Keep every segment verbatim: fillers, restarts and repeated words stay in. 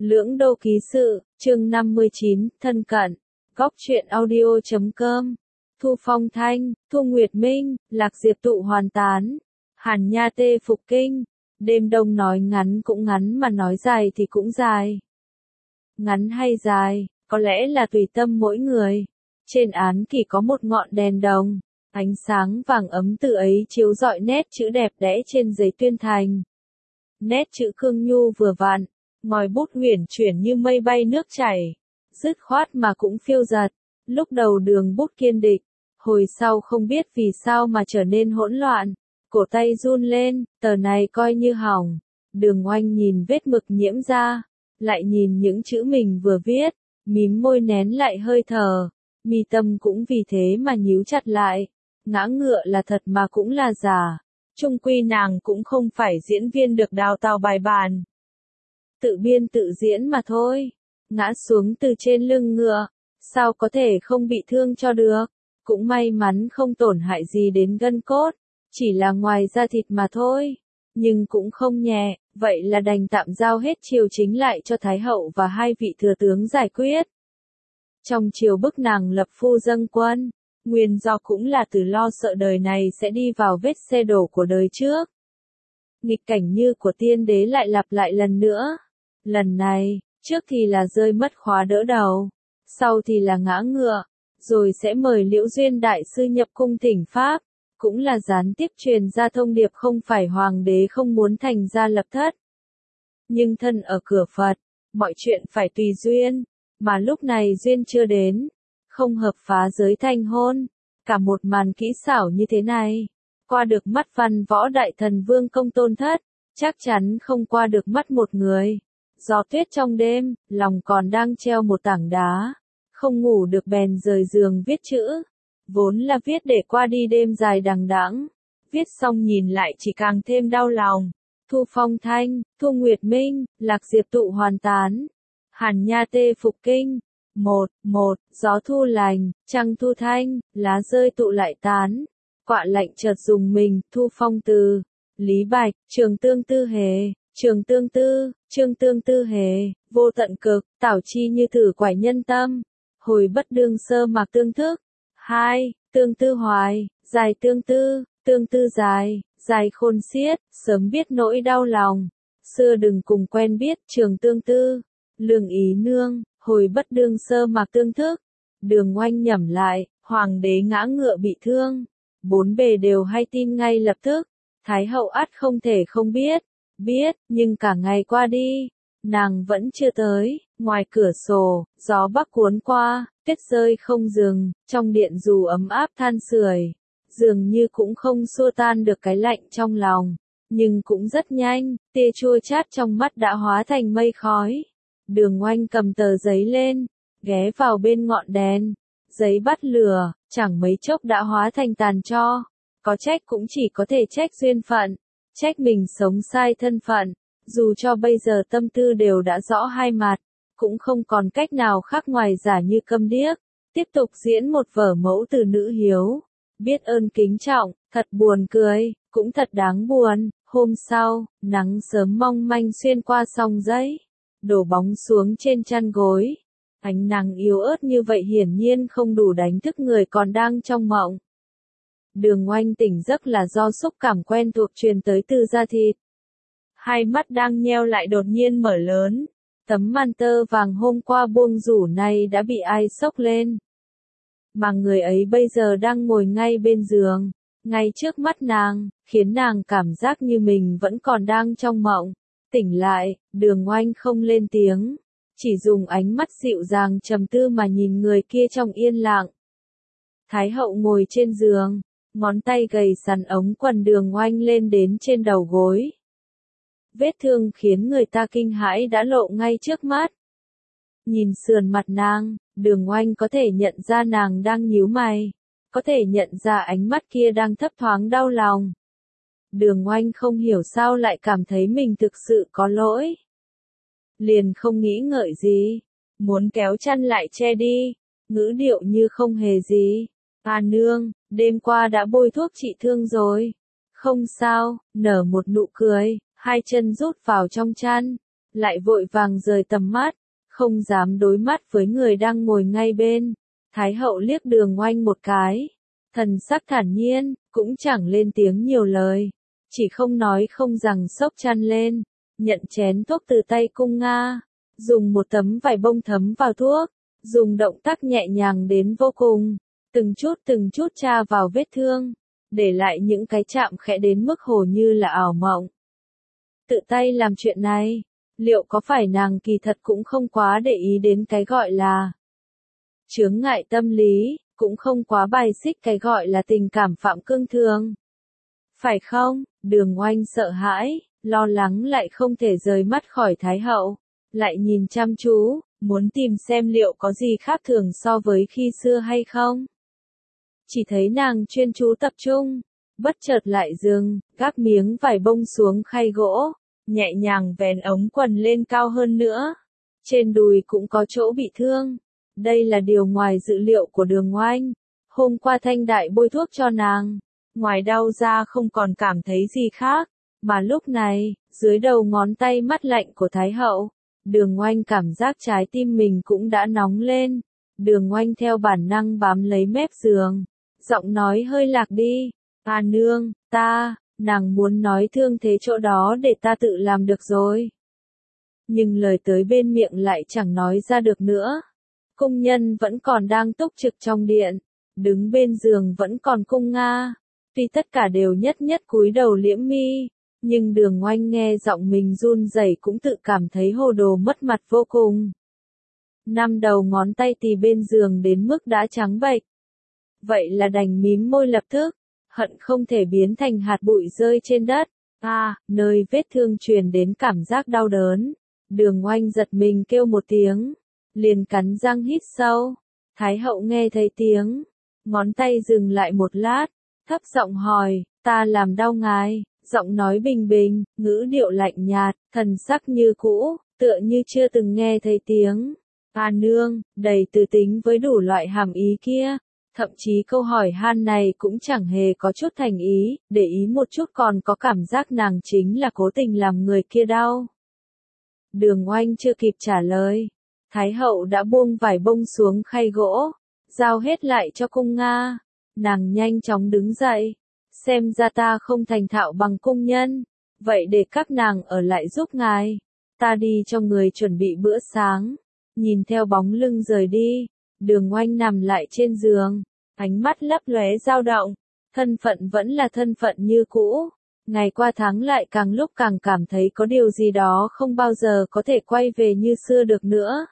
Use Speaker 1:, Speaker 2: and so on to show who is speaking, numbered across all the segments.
Speaker 1: Lưỡng đô ký sự, chương năm mươi chín, thân cận. Góc truyện audio chấm com. Thu Phong Thanh, Thu Nguyệt Minh, Lạc Diệp tụ hoàn tán. Hàn Nha tê phục kinh. Đêm đông nói ngắn cũng ngắn mà nói dài thì cũng dài. Ngắn hay dài, có lẽ là tùy tâm mỗi người. Trên án kỷ có một ngọn đèn đồng. Ánh sáng vàng ấm từ ấy chiếu rọi nét chữ đẹp đẽ trên giấy tuyên thành. Nét chữ cương nhu vừa vặn, ngòi bút uyển chuyển như mây bay nước chảy, dứt khoát mà cũng phiêu dật. Lúc đầu đường bút kiên định, hồi sau không biết vì sao mà trở nên hỗn loạn, cổ tay run lên, tờ này coi như hỏng. Đường Oanh nhìn vết mực nhiễm ra, lại nhìn những chữ mình vừa viết, mím môi nén lại hơi thở, mi tâm cũng vì thế mà nhíu chặt lại. Ngã ngựa là thật mà cũng là giả. Chung quy nàng cũng không phải diễn viên được đào tạo bài bản. Tự biên tự diễn mà thôi. Ngã xuống từ trên lưng ngựa, sao có thể không bị thương cho được. Cũng may mắn không tổn hại gì đến gân cốt, chỉ là ngoài da thịt mà thôi. Nhưng cũng không nhẹ, vậy là đành tạm giao hết triều chính lại cho Thái hậu và hai vị thừa tướng giải quyết. Trong triều bức nàng lập phu dâng quân, nguyên do cũng là từ lo sợ đời này sẽ đi vào vết xe đổ của đời trước. Nghịch cảnh như của tiên đế lại lặp lại lần nữa. Lần này, trước thì là rơi mất khóa đỡ đầu, sau thì là ngã ngựa, rồi sẽ mời Liễu Duyên đại sư nhập cung thỉnh pháp, cũng là gián tiếp truyền ra thông điệp không phải hoàng đế không muốn thành gia lập thất. Nhưng thân ở cửa Phật, mọi chuyện phải tùy duyên, mà lúc này duyên chưa đến. Không hợp phá giới thành hôn, cả một màn kỹ xảo như thế này, qua được mắt văn võ đại thần Vương Công Tôn Thất, chắc chắn không qua được mắt một người. Gió tuyết trong đêm, lòng còn đang treo một tảng đá, không ngủ được bèn rời giường viết chữ, vốn là viết để qua đi đêm dài đằng đẵng, viết xong nhìn lại chỉ càng thêm đau lòng. Thu Phong Thanh, Thu Nguyệt Minh, Lạc Diệp tụ hoàn tán, Hàn Nha tê phục kinh. Một, một, gió thu lành, trăng thu thanh, lá rơi tụ lại tán. Quạ lạnh chợt dùng mình, Thu Phong từ. Lý Bạch, Trường Tương Tư Hề, Trường Tương Tư, Trương Tương Tư Hề, vô tận cực, tảo chi như thử quải nhân tâm. Hồi bất đương sơ mạc tương thức. Hai, tương tư hoài, dài tương tư, tương tư dài, dài khôn xiết, sớm biết nỗi đau lòng. Xưa đừng cùng quen biết Trường Tương Tư, Lương Ý Nương. Hồi bất đương sơ mạc tương thức, Đường Oanh nhẩm lại, hoàng đế ngã ngựa bị thương, bốn bề đều hay tin ngay lập tức. Thái hậu ắt không thể không biết, biết, nhưng cả ngày qua đi, nàng vẫn chưa tới. Ngoài cửa sổ, gió bắc cuốn qua, tuyết rơi không dừng, trong điện dù ấm áp than sưởi, dường như cũng không xua tan được cái lạnh trong lòng, nhưng cũng rất nhanh, tia chua chát trong mắt đã hóa thành mây khói. Đường Oanh cầm tờ giấy lên, ghé vào bên ngọn đèn, giấy bắt lửa, chẳng mấy chốc đã hóa thành tàn tro. Có trách cũng chỉ có thể trách duyên phận, trách mình sống sai thân phận, dù cho bây giờ tâm tư đều đã rõ hai mặt, cũng không còn cách nào khác ngoài giả như câm điếc, tiếp tục diễn một vở mẫu từ nữ hiếu. Biết ơn kính trọng, thật buồn cười, cũng thật đáng buồn. Hôm sau, nắng sớm mong manh xuyên qua song giấy, đổ bóng xuống trên chăn gối. Ánh nắng yếu ớt như vậy hiển nhiên không đủ đánh thức người còn đang trong mộng. Đường Oanh tỉnh giấc là do xúc cảm quen thuộc truyền tới từ da thịt. Hai mắt đang nheo lại đột nhiên mở lớn. Tấm màn tơ vàng hôm qua buông rủ này đã bị ai xốc lên. Mà người ấy bây giờ đang ngồi ngay bên giường, ngay trước mắt nàng, khiến nàng cảm giác như mình vẫn còn đang trong mộng. Tỉnh lại, Đường Oanh không lên tiếng, chỉ dùng ánh mắt dịu dàng trầm tư mà nhìn người kia trong yên lặng. Thái hậu ngồi trên giường, ngón tay gầy sắn ống quần Đường Oanh lên đến trên đầu gối. Vết thương khiến người ta kinh hãi đã lộ ngay trước mắt. Nhìn sườn mặt nàng, Đường Oanh có thể nhận ra nàng đang nhíu mày, có thể nhận ra ánh mắt kia đang thấp thoáng đau lòng. Đường Oanh không hiểu sao lại cảm thấy mình thực sự có lỗi. Liền không nghĩ ngợi gì, muốn kéo chăn lại che đi, ngữ điệu như không hề gì. À nương, đêm qua đã bôi thuốc trị thương rồi. Không sao, nở một nụ cười, hai chân rút vào trong chăn. lại vội vàng rời tầm mắt, không dám đối mắt với người đang ngồi ngay bên. Thái hậu liếc Đường Oanh một cái, thần sắc thản nhiên, cũng chẳng lên tiếng nhiều lời, chỉ không nói không rằng xốc chăn lên, nhận chén thuốc từ tay Cung Nga, dùng một tấm vải bông thấm vào thuốc, dùng động tác nhẹ nhàng đến vô cùng, từng chút từng chút tra vào vết thương, để lại những cái chạm khẽ đến mức hồ như là ảo mộng. Tự tay làm chuyện này, liệu có phải nàng kỳ thật cũng không quá để ý đến cái gọi là chướng ngại tâm lý, cũng không quá bài xích cái gọi là tình cảm phạm cương thường. Phải không? Đường Oanh sợ hãi, lo lắng lại không thể rời mắt khỏi Thái hậu, lại nhìn chăm chú, muốn tìm xem liệu có gì khác thường so với khi xưa hay không. Chỉ thấy nàng chuyên chú tập trung, bất chợt lại dừng, gác miếng vải bông xuống khay gỗ, nhẹ nhàng vén ống quần lên cao hơn nữa. Trên đùi cũng có chỗ bị thương. Đây là điều ngoài dự liệu của Đường Oanh. Hôm qua Thanh Đại bôi thuốc cho nàng, ngoài đau ra không còn cảm thấy gì khác, mà lúc này, dưới đầu ngón tay mát lạnh của Thái hậu, Đường Oanh cảm giác trái tim mình cũng đã nóng lên. Đường Oanh theo bản năng bám lấy mép giường, giọng nói hơi lạc đi, "À nương, ta..." Nàng muốn nói thương thế chỗ đó để ta tự làm được rồi. Nhưng lời tới bên miệng lại chẳng nói ra được nữa. Cung nhân vẫn còn đang túc trực trong điện, đứng bên giường vẫn còn Cung Nga. Tuy tất cả đều nhất nhất cúi đầu liễm mi, nhưng Đường Oanh nghe giọng mình run rẩy cũng tự cảm thấy hồ đồ mất mặt vô cùng. Năm đầu ngón tay tì bên giường đến mức đã trắng bệch. Vậy là đành mím môi lập tức, hận không thể biến thành hạt bụi rơi trên đất. À, nơi vết thương truyền đến cảm giác đau đớn. Đường Oanh giật mình kêu một tiếng, liền cắn răng hít sâu. Thái hậu nghe thấy tiếng, ngón tay dừng lại một lát, thấp giọng hỏi, "Ta làm đau ngài?" Giọng nói bình bình, ngữ điệu lạnh nhạt, thần sắc như cũ, tựa như chưa từng nghe thấy tiếng "À nương", đầy từ tính với đủ loại hàm ý kia. Thậm chí câu hỏi han này cũng chẳng hề có chút thành ý, để ý một chút còn có cảm giác nàng chính là cố tình làm người kia đau. Đường Oanh chưa kịp trả lời, Thái hậu đã buông vải bông xuống khay gỗ, giao hết lại cho Cung Nga. Nàng nhanh chóng đứng dậy, xem ra ta không thành thạo bằng cung nhân, vậy để các nàng ở lại giúp ngài, ta đi cho người chuẩn bị bữa sáng. Nhìn theo bóng lưng rời đi, Đường Oanh nằm lại trên giường, ánh mắt lấp lóe dao động, thân phận vẫn là thân phận như cũ, ngày qua tháng lại càng lúc càng cảm thấy có điều gì đó không bao giờ có thể quay về như xưa được nữa.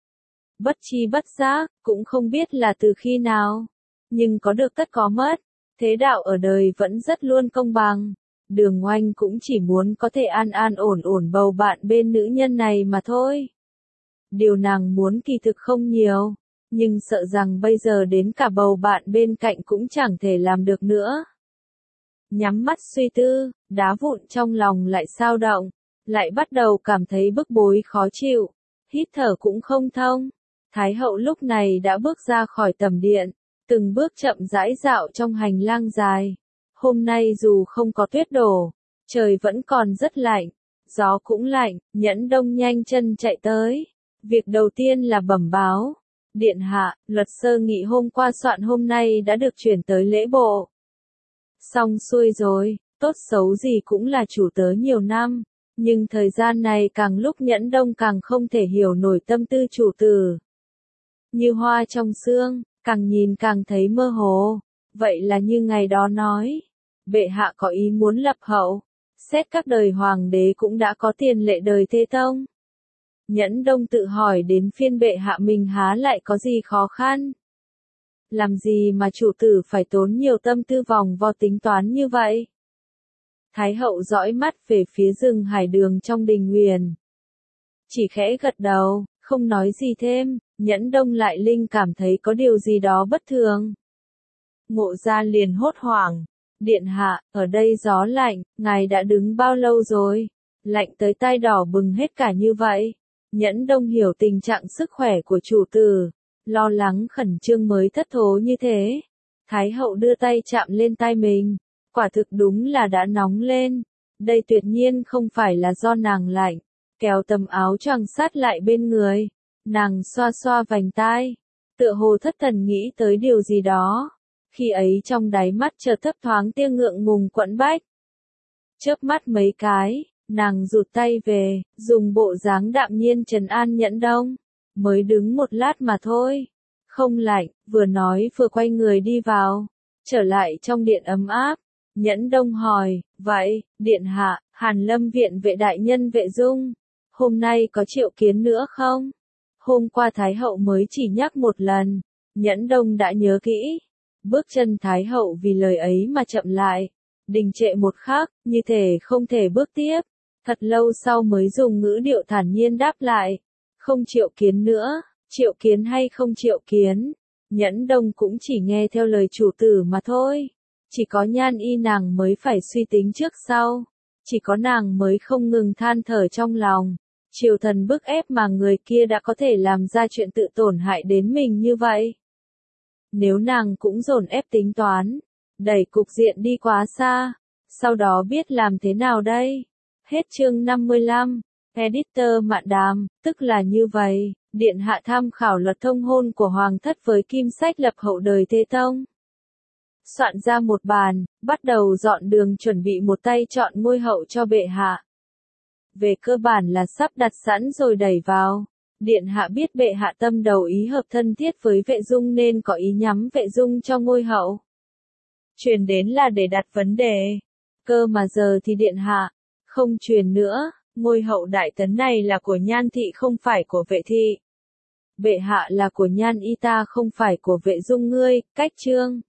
Speaker 1: Bất chi bất giác, cũng không biết là từ khi nào, nhưng có được tất có mất, thế đạo ở đời vẫn rất luôn công bằng. Đường Oanh cũng chỉ muốn có thể an an ổn ổn bầu bạn bên nữ nhân này mà thôi. Điều nàng muốn kỳ thực không nhiều, nhưng sợ rằng bây giờ đến cả bầu bạn bên cạnh cũng chẳng thể làm được nữa. Nhắm mắt suy tư, đá vụn trong lòng lại xao động, lại bắt đầu cảm thấy bức bối khó chịu, hít thở cũng không thông. Thái hậu lúc này đã bước ra khỏi tầm điện, từng bước chậm rãi dạo trong hành lang dài. Hôm nay dù không có tuyết đổ, trời vẫn còn rất lạnh, gió cũng lạnh, Nhẫn Đông nhanh chân chạy tới. Việc đầu tiên là bẩm báo, điện hạ, luật sơ nghị hôm qua soạn hôm nay đã được chuyển tới lễ bộ. Xong xuôi rồi, tốt xấu gì cũng là chủ tớ nhiều năm, nhưng thời gian này càng lúc Nhẫn Đông càng không thể hiểu nổi tâm tư chủ tử. Như hoa trong sương, càng nhìn càng thấy mơ hồ, vậy là như ngày đó nói, bệ hạ có ý muốn lập hậu, xét các đời hoàng đế cũng đã có tiền lệ đời Thế Tông. Nhẫn Đông tự hỏi đến phiên bệ hạ mình há lại có gì khó khăn. Làm gì mà chủ tử phải tốn nhiều tâm tư vòng vo tính toán như vậy? Thái hậu dõi mắt về phía rừng hải đường trong đình huyền. Chỉ khẽ gật đầu, không nói gì thêm, Nhẫn Đông lại linh cảm thấy có điều gì đó bất thường. Ngộ ra liền hốt hoảng. Điện hạ, ở đây gió lạnh, ngài đã đứng bao lâu rồi? Lạnh tới tai đỏ bừng hết cả như vậy. Nhẫn Đông hiểu tình trạng sức khỏe của chủ tử, lo lắng khẩn trương mới thất thố như thế. Thái hậu đưa tay chạm lên tai mình, quả thực đúng là đã nóng lên. Đây tuyệt nhiên không phải là do nàng lạnh, kéo tấm áo choàng sát lại bên người. Nàng xoa xoa vành tai, tựa hồ thất thần nghĩ tới điều gì đó. Khi ấy trong đáy mắt chợt thấp thoáng tia ngượng ngùng quẫn bách. Chớp mắt mấy cái, nàng rụt tay về, dùng bộ dáng đạm nhiên trấn an Nhẫn Đông. Mới đứng một lát mà thôi. Không lạnh, vừa nói vừa quay người đi vào. Trở lại trong điện ấm áp. Nhẫn Đông hỏi, vậy, điện hạ, Hàn Lâm viện vệ đại nhân Vệ Dung, hôm nay có triệu kiến nữa không? Hôm qua Thái hậu mới chỉ nhắc một lần. Nhẫn Đông đã nhớ kỹ. Bước chân Thái hậu vì lời ấy mà chậm lại. Đình trệ một khắc, như thể không thể bước tiếp. Thật lâu sau mới dùng ngữ điệu thản nhiên đáp lại. Không triệu kiến nữa, triệu kiến hay không triệu kiến. Nhẫn Đông cũng chỉ nghe theo lời chủ tử mà thôi. Chỉ có Nhan Y nàng mới phải suy tính trước sau. Chỉ có nàng mới không ngừng than thở trong lòng. Triều thần bức ép mà người kia đã có thể làm ra chuyện tự tổn hại đến mình như vậy. Nếu nàng cũng dồn ép tính toán, đẩy cục diện đi quá xa, sau đó biết làm thế nào đây? Hết chương năm mươi lăm, Editor Mạn Đàm, tức là như vậy, Điện hạ tham khảo luật thông hôn của Hoàng thất với Kim Sách lập hậu đời Thế Tông. Soạn ra một bàn, bắt đầu dọn đường chuẩn bị một tay chọn ngôi hậu cho bệ hạ. Về cơ bản là sắp đặt sẵn rồi đẩy vào. Điện hạ biết bệ hạ tâm đầu ý hợp thân thiết với Vệ Dung nên có ý nhắm Vệ Dung cho ngôi hậu. Truyền đến là để đặt vấn đề. Cơ mà giờ thì điện hạ, không truyền nữa, ngôi hậu đại tấn này là của Nhan thị không phải của Vệ thị. Bệ hạ là của Nhan Y ta không phải của Vệ Dung ngươi, cách chương.